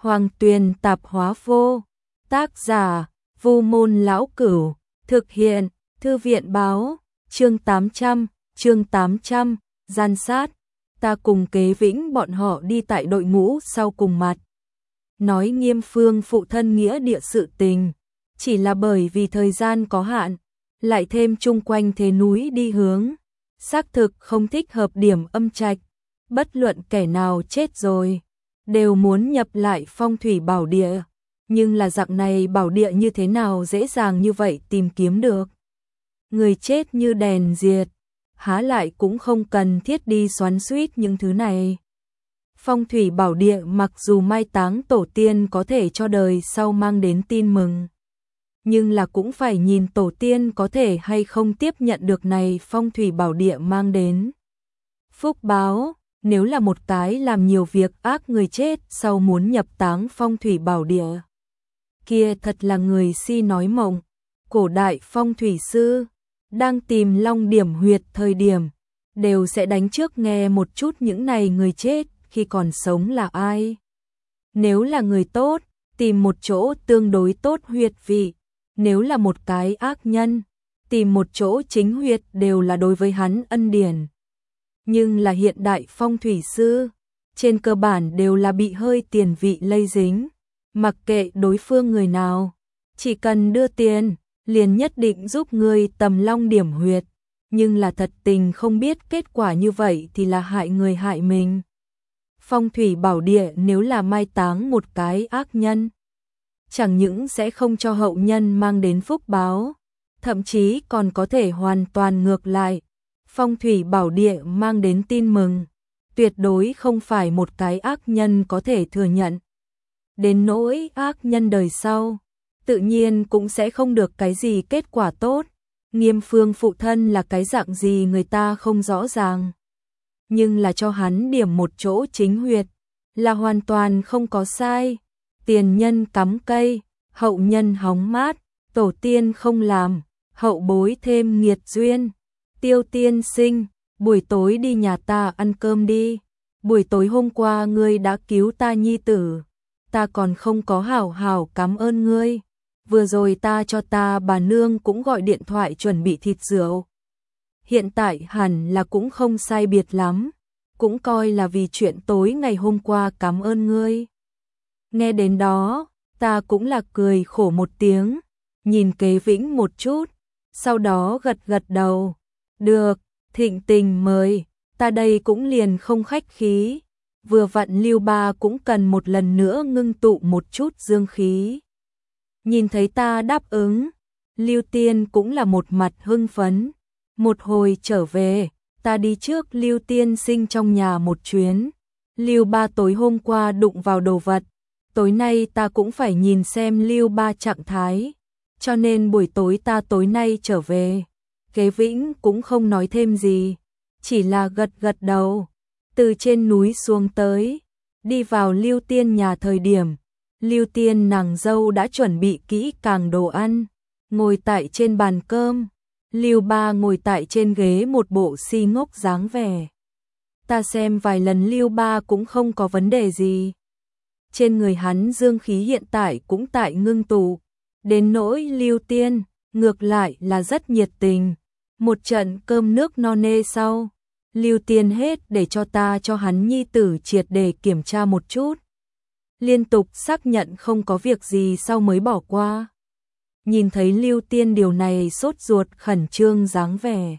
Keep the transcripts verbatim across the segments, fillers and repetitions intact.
Hoàng Tuyền Tạp Hóa Vô. Tác giả: Vu Môn Lão Cửu. Thực hiện: Thư viện Báo. Chương tám trăm, chương tám trăm, gian sát. Ta cùng Kế Vĩnh bọn họ đi tại đội ngũ sau cùng mặt. Nói Nghiêm Phương phụ thân nghĩa địa sự tình, chỉ là bởi vì thời gian có hạn, lại thêm chung quanh thế núi đi hướng, xác thực không thích hợp điểm âm trạch, bất luận kẻ nào chết rồi, đều muốn nhập lại phong thủy bảo địa, nhưng là dạng này bảo địa như thế nào dễ dàng như vậy tìm kiếm được. Người chết như đèn diệt, há lại cũng không cần thiết đi xoắn xuýt những thứ này. Phong thủy bảo địa mặc dù mai táng tổ tiên có thể cho đời sau mang đến tin mừng, nhưng là cũng phải nhìn tổ tiên có thể hay không tiếp nhận được này phong thủy bảo địa mang đến phúc báo. Nếu là một cái làm nhiều việc ác người chết sau muốn nhập táng phong thủy bảo địa, kia thật là người si nói mộng. Cổ đại phong thủy sư đang tìm long điểm huyệt thời điểm, đều sẽ đánh trước nghe một chút những này người chết khi còn sống là ai. Nếu là người tốt, tìm một chỗ tương đối tốt huyệt vị, nếu là một cái ác nhân, tìm một chỗ chính huyệt đều là đối với hắn ân điển. Nhưng là hiện đại phong thủy sư, trên cơ bản đều là bị hơi tiền vị lây dính, mặc kệ đối phương người nào, chỉ cần đưa tiền, liền nhất định giúp người tầm long điểm huyệt, nhưng là thật tình không biết kết quả như vậy thì là hại người hại mình. Phong thủy bảo địa nếu là mai táng một cái ác nhân, chẳng những sẽ không cho hậu nhân mang đến phúc báo, thậm chí còn có thể hoàn toàn ngược lại. Phong thủy bảo địa mang đến tin mừng, tuyệt đối không phải một cái ác nhân có thể thừa nhận. Đến nỗi ác nhân đời sau, tự nhiên cũng sẽ không được cái gì kết quả tốt. Nghiêm Phương phụ thân là cái dạng gì người ta không rõ ràng, nhưng là cho hắn điểm một chỗ chính huyệt là hoàn toàn không có sai. Tiền nhân cắm cây, hậu nhân hóng mát, tổ tiên không làm, hậu bối thêm nghiệt duyên. Tiêu tiên sinh, buổi tối đi nhà ta ăn cơm đi. Buổi tối hôm qua ngươi đã cứu ta nhi tử, ta còn không có hảo hảo cảm ơn ngươi. Vừa rồi ta cho ta bà nương cũng gọi điện thoại chuẩn bị thịt rượu. Hiện tại hẳn là cũng không sai biệt lắm, cũng coi là vì chuyện tối ngày hôm qua cảm ơn ngươi. Nghe đến đó, ta cũng là cười khổ một tiếng, nhìn Kế Vĩnh một chút, sau đó gật gật đầu. Được, thịnh tình mời, ta đây cũng liền không khách khí. Vừa vặn Lưu Ba cũng cần một lần nữa ngưng tụ một chút dương khí. Nhìn thấy ta đáp ứng, Lưu Tiên cũng là một mặt hưng phấn. Một hồi trở về, ta đi trước Lưu Tiên sinh trong nhà một chuyến. Lưu Ba tối hôm qua đụng vào đồ vật, tối nay ta cũng phải nhìn xem Lưu Ba trạng thái, cho nên buổi tối ta tối nay trở về. Kế Vĩnh cũng không nói thêm gì, chỉ là gật gật đầu. Từ trên núi xuống tới, đi vào Lưu Tiên nhà thời điểm, Lưu Tiên nàng dâu đã chuẩn bị kỹ càng đồ ăn, ngồi tại trên bàn cơm. Lưu Ba ngồi tại trên ghế một bộ si ngốc dáng vẻ. Ta xem vài lần Lưu Ba cũng không có vấn đề gì. Trên người hắn dương khí hiện tại cũng tại ngưng tụ, đến nỗi Lưu Tiên ngược lại là rất nhiệt tình. Một trận cơm nước no nê sau, Lưu Tiên hết để cho ta cho hắn nhi tử triệt để kiểm tra một chút. Liên tục xác nhận không có việc gì sau mới bỏ qua. Nhìn thấy Lưu Tiên điều này sốt ruột khẩn trương dáng vẻ,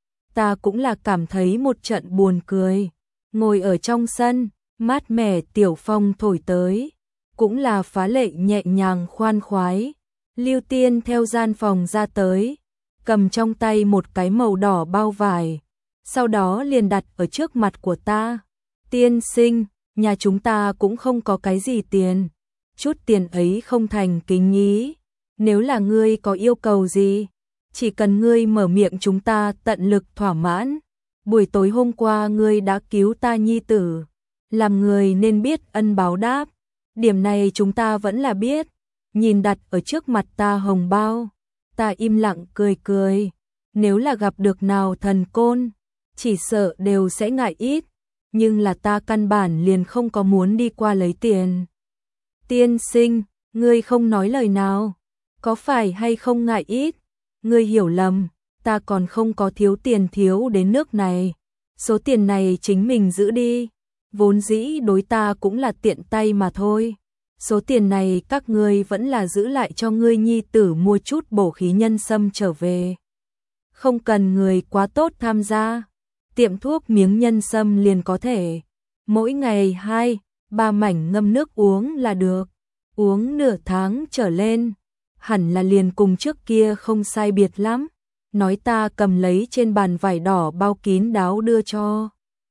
ta cũng là cảm thấy một trận buồn cười. Ngồi ở trong sân, mát mẻ tiểu phong thổi tới, cũng là phá lệ nhẹ nhàng khoan khoái. Lưu Tiên theo gian phòng ra tới, cầm trong tay một cái màu đỏ bao vải, sau đó liền đặt ở trước mặt của ta. Tiên sinh, nhà chúng ta cũng không có cái gì tiền, chút tiền ấy không thành kính ý. Nếu là ngươi có yêu cầu gì, chỉ cần ngươi mở miệng chúng ta tận lực thỏa mãn. Buổi tối hôm qua ngươi đã cứu ta nhi tử, làm người nên biết ân báo đáp, điểm này chúng ta vẫn là biết. Nhìn đặt ở trước mặt ta hồng bao, ta im lặng cười cười. Nếu là gặp được nào thần côn, chỉ sợ đều sẽ ngại ít, nhưng là ta căn bản liền không có muốn đi qua lấy tiền. tiên sinh, ngươi không nói lời nào, có phải hay không ngại ít? Ngươi hiểu lầm, ta còn không có thiếu tiền thiếu đến nước này. Số tiền này chính mình giữ đi, vốn dĩ đối ta cũng là tiện tay mà thôi. Số tiền này các ngươi vẫn là giữ lại cho ngươi nhi tử mua chút bổ khí nhân sâm trở về. Không cần người quá tốt tham gia, tiệm thuốc miếng nhân sâm liền có thể. Mỗi ngày hai, ba mảnh ngâm nước uống là được, uống nửa tháng trở lên, hẳn là liền cùng trước kia không sai biệt lắm. Nói ta cầm lấy trên bàn vải đỏ bao kín đáo đưa cho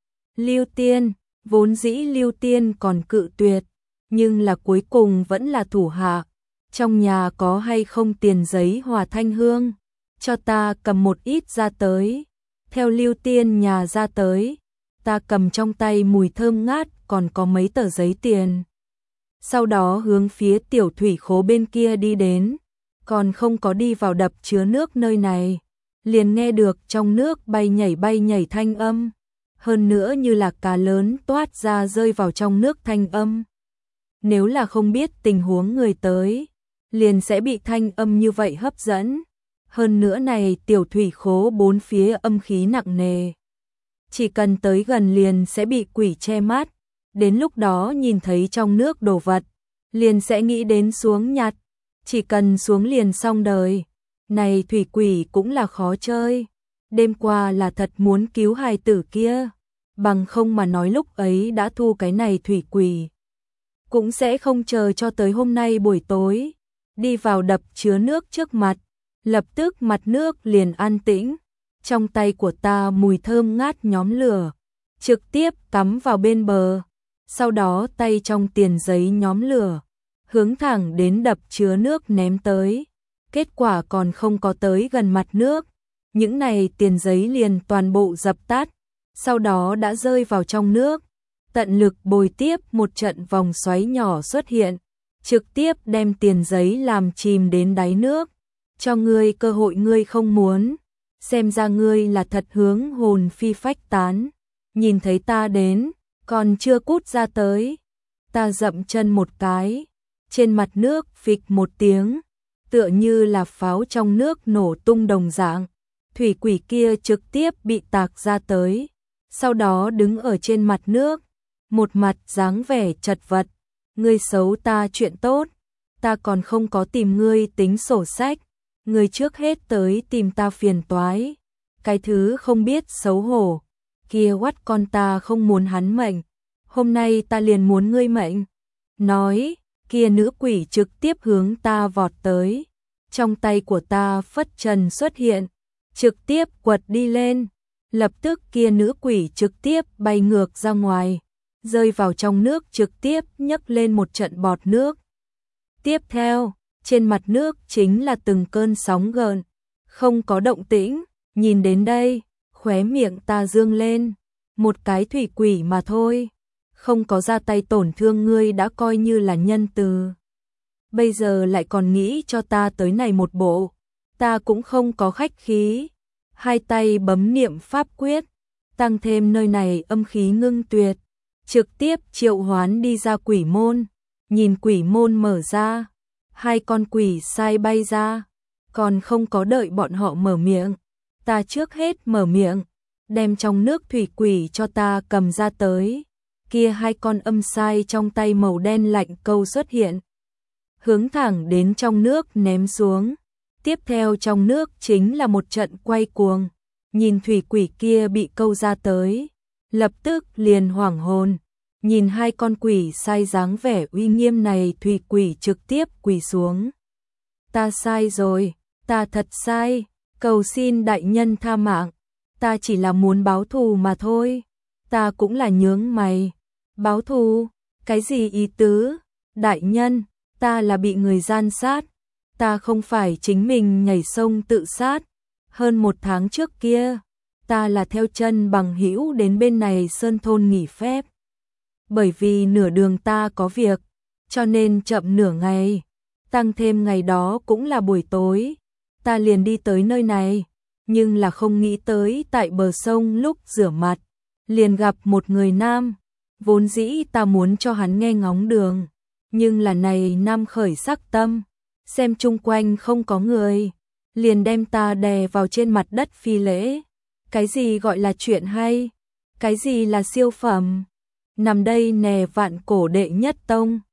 Lưu Tiên, vốn dĩ Lưu Tiên còn cự tuyệt, nhưng là cuối cùng vẫn là thủ hạ. Trong nhà có hay không tiền giấy hòa thanh hương, cho ta cầm một ít ra tới. Theo Lưu Tiên nhà ra tới, ta cầm trong tay mùi thơm ngát còn có mấy tờ giấy tiền. Sau đó hướng phía tiểu thủy khố bên kia đi đến, còn không có đi vào đập chứa nước nơi này, liền nghe được trong nước bay nhảy bay nhảy thanh âm, hơn nữa như là cá lớn toát ra rơi vào trong nước thanh âm. Nếu là không biết tình huống người tới, liền sẽ bị thanh âm như vậy hấp dẫn. Hơn nữa này tiểu thủy khố bốn phía âm khí nặng nề, chỉ cần tới gần liền sẽ bị quỷ che mắt, đến lúc đó nhìn thấy trong nước đồ vật, liền sẽ nghĩ đến xuống nhặt, chỉ cần xuống liền xong đời. Này thủy quỷ cũng là khó chơi, đêm qua là thật muốn cứu hài tử kia, bằng không mà nói lúc ấy đã thu cái này thủy quỷ, cũng sẽ không chờ cho tới hôm nay buổi tối, đi vào đập chứa nước trước mặt, lập tức mặt nước liền an tĩnh, trong tay của ta mùi thơm ngát nhóm lửa, trực tiếp cắm vào bên bờ, sau đó tay trong tiền giấy nhóm lửa, hướng thẳng đến đập chứa nước ném tới. Kết quả còn không có tới gần mặt nước, những này tiền giấy liền toàn bộ dập tắt, sau đó đã rơi vào trong nước, tận lực bồi tiếp một trận vòng xoáy nhỏ xuất hiện, trực tiếp đem tiền giấy làm chìm đến đáy nước. Cho ngươi cơ hội ngươi không muốn, xem ra ngươi là thật hướng hồn phi phách tán, nhìn thấy ta đến, còn chưa cút ra tới. Ta dậm chân một cái, trên mặt nước phịch một tiếng, tựa như là pháo trong nước nổ tung đồng dạng, thủy quỷ kia trực tiếp bị tạc ra tới, sau đó đứng ở trên mặt nước, một mặt dáng vẻ chật vật, ngươi xấu ta chuyện tốt, ta còn không có tìm ngươi tính sổ sách, ngươi trước hết tới tìm ta phiền toái, cái thứ không biết xấu hổ, kia quắt con ta không muốn hắn mệnh, hôm nay ta liền muốn ngươi mệnh. Nói, kia nữ quỷ trực tiếp hướng ta vọt tới, trong tay của ta phất trần xuất hiện, trực tiếp quật đi lên, lập tức kia nữ quỷ trực tiếp bay ngược ra ngoài, rơi vào trong nước trực tiếp nhấc lên một trận bọt nước. Tiếp theo, trên mặt nước chính là từng cơn sóng gợn, không có động tĩnh, nhìn đến đây, khóe miệng ta dương lên, một cái thủy quỷ mà thôi, không có ra tay tổn thương ngươi đã coi như là nhân từ. Bây giờ lại còn nghĩ cho ta tới này một bộ, ta cũng không có khách khí, hai tay bấm niệm pháp quyết, tăng thêm nơi này âm khí ngưng tuyệt, trực tiếp triệu hoán đi ra quỷ môn, nhìn quỷ môn mở ra, hai con quỷ sai bay ra, còn không có đợi bọn họ mở miệng, ta trước hết mở miệng, đem trong nước thủy quỷ cho ta cầm ra tới, kia hai con âm sai trong tay màu đen lạnh câu xuất hiện, hướng thẳng đến trong nước ném xuống, tiếp theo trong nước chính là một trận quay cuồng, nhìn thủy quỷ kia bị câu ra tới, lập tức liền hoảng hồn, nhìn hai con quỷ sai dáng vẻ uy nghiêm này thủy quỷ trực tiếp quỳ xuống. Ta sai rồi, ta thật sai, cầu xin đại nhân tha mạng, ta chỉ là muốn báo thù mà thôi, ta cũng là nhướng mày, báo thù, cái gì ý tứ, đại nhân, ta là bị người gian sát, ta không phải chính mình nhảy sông tự sát, hơn một tháng trước kia, ta là theo chân bằng hữu đến bên này sơn thôn nghỉ phép. Bởi vì nửa đường ta có việc, cho nên chậm nửa ngày, tăng thêm ngày đó cũng là buổi tối, ta liền đi tới nơi này, nhưng là không nghĩ tới tại bờ sông lúc rửa mặt, liền gặp một người nam, vốn dĩ ta muốn cho hắn nghe ngóng đường, Nhưng là này nam khởi sắc tâm, xem chung quanh không có người, liền đem ta đè vào trên mặt đất phi lễ. Cái gì gọi là chuyện hay? Cái gì là siêu phẩm? Nằm đây nè vạn cổ đệ nhất tông.